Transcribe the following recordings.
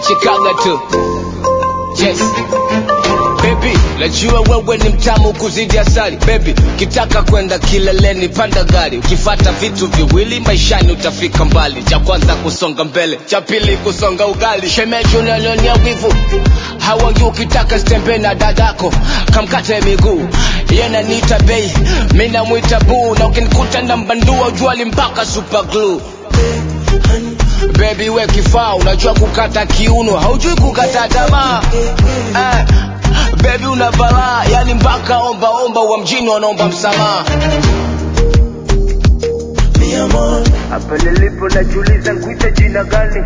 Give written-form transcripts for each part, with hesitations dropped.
Chicago tu. Yes. Baby, najua wewe ni mtamu kuzidi asali. Baby, kitaka kwenda kileleni panda gari. Ukifuata vitu viwili maishani utafika mbali. Cha kwanza kusonga mbele, cha pili kusonga ugali. Shemeji unanionia wivu, hawangi ukitaka stembe na dadako kamkate miguu. Yena nita bei, mimi namuita boo. Na ukinikuta na mbandua ujwali mpaka super glue. Baby we kifaa, unajua kukata kiuno, haujui kukata tamaa. Baby unavala, yani mpaka omba omba wa mjini wanaomba msamaha. Mi amor, hapa nilipo najiuliza nikuite jina gani?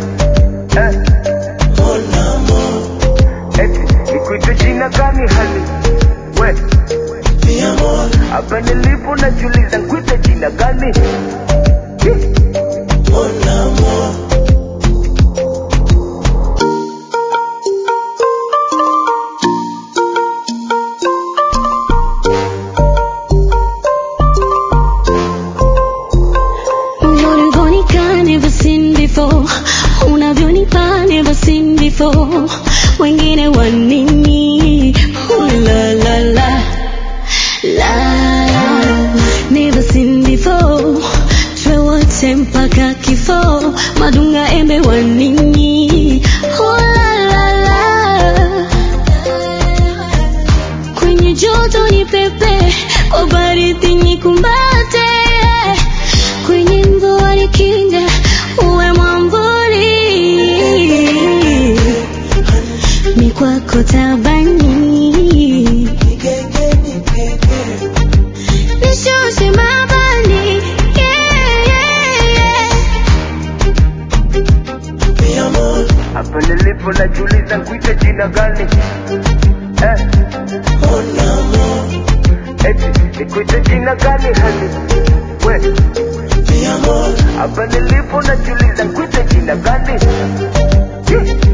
mon amor, Nikuite jina gani hali? We, mi amor, hapa nilipo najiuliza nikuite jina gani? mon amor. Never seen before. Unavyonipa never seen before. Wengine wanini? La la la la. Never seen before. Twe wote mpaka kifo. Madunga embe wanini? La la la. Kwenye joto ni pepe, kwa baridi nikumbate. Kwenye mvua nikinge, uwe mwamburi. Mi kwako tabani, nishushe mabani. Yeah, yeah, yeah. Mi amor, Hapa nilipo najiuliza nikuite jina gani? mon amor, Nikuite jina gani hali? We, mi amor, hapa nilipo najiuliza nikuite jina gani?